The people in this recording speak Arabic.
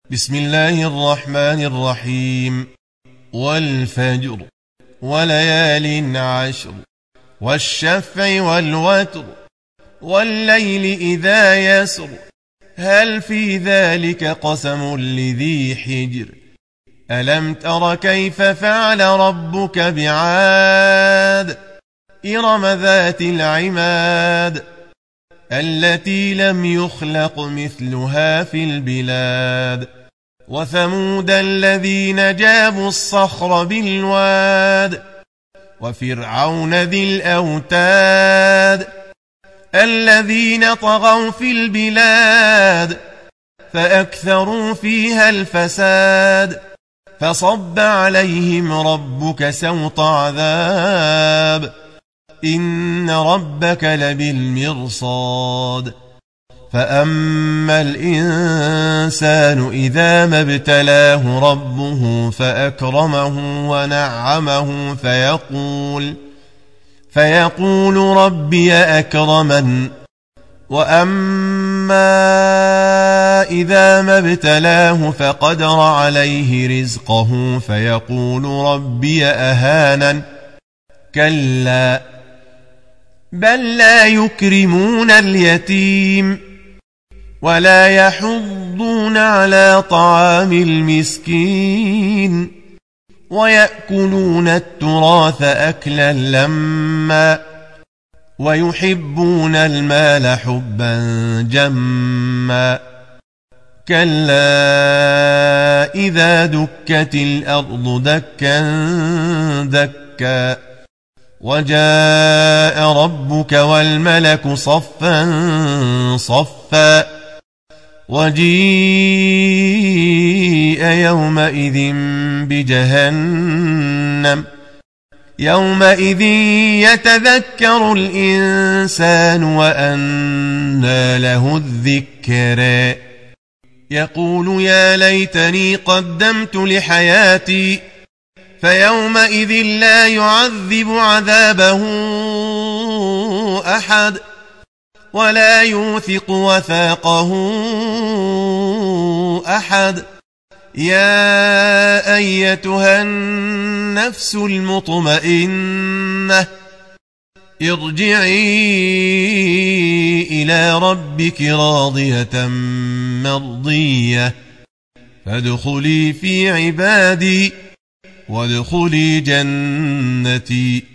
بسم الله الرحمن الرحيم. والفجر وليال عشر والشفع والوتر والليل إذا يسر هل في ذلك قسم لذي حجر ألم تر كيف فعل ربك بعاد إرم ذات العماد التي لم يخلق مثلها في البلاد وثمود الذين جابوا الصخر بالواد وفرعون ذي الأوتاد الذين طغوا في البلاد فأكثروا فيها الفساد فصب عليهم ربك سوط عذاب إن ربك لبالمرصاد فأما الإنسان إذا ما ابتلاه ربه فأكرمه ونعمه فيقول ربي أكرمن وأما إذا ما ابتلاه فقدر عليه رزقه فيقول ربي أهانن كلا بل لا يكرمون اليتيم ولا يحضون على طعام المسكين ويأكلون التراث أكلا لما ويحبون المال حبا جما كلا إذا دكت الأرض دكا دكا وجاء ربك والملك صفا صفا وجيء يومئذ بجهنم يومئذ يتذكر الإنسان وأنى له الذكر يقول يا ليتني قدمت لحياتي فيومئذ لا يعذب عذابه أحد ولا يوثق وثاقه أحد يا أيتها النفس المطمئنة ارجعي إلى ربك راضية مرضية فادخلي في عبادي وادخلي جنتي